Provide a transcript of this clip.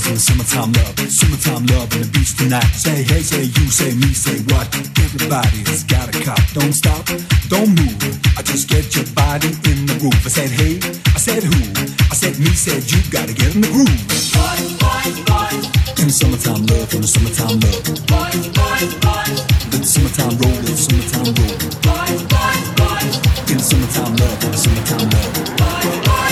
Summertime love and the beach tonight. Say hey, say you, say me, say what? Everybody's got a cop. Don't stop, don't move. I just get your body in the groove. I said hey, I said who? I said me, said you. Gotta get in the groove. In the summertime love, in the summertime love. In the summertime roll, in the summertime roll. In the summertime love, in the summertime love.